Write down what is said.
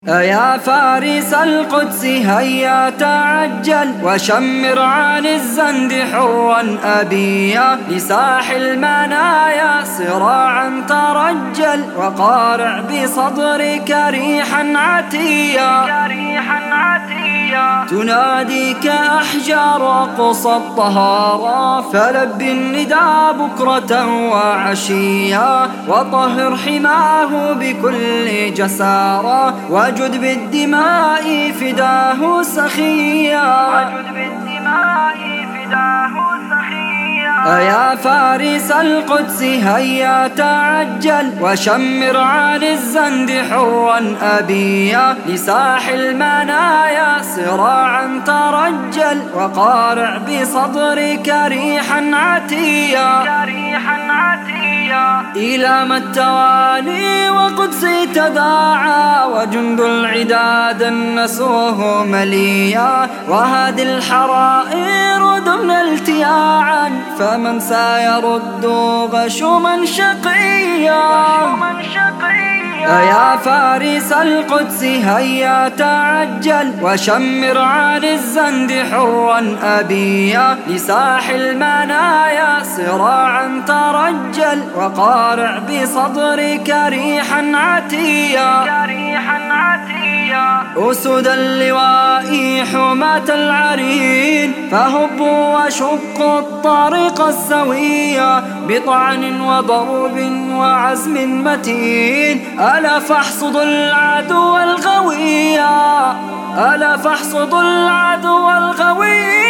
يا فارس القدس هيا تعجل وشمر عن الزند حرا أبيا لساح المنايا صراعا ترجل وقارع بصدرك ريحا عتيا تناديك أحجار قصى الطهارى فلبي النداء بكرة وعشيا وطهر حماه بكل جسارى وجد بالدماء فداه سخيا يا فارس القدس هيا تعجل وشمر عن الزند حرا أبيا لساح المنايا صراعا ترجل وقارع بصدرك ريحا عتيا إلى ما التواني وقدسي تداعى وجند العداد النسوه مليا وهذه الحرائر دمنا التياعا فمن سيرد غشوما شقيا يا فارس القدس هيا تعجل وشمر عن الزند حرا أبيا لساح المنايا صراعا ترجل وقارع بصدرك ريحا عتيا أسد اللواء حماة العرين فهبوا وشقوا الطريق السويا بطعن وضرب وعزم متين ألا فاحصدوا العدو الغويا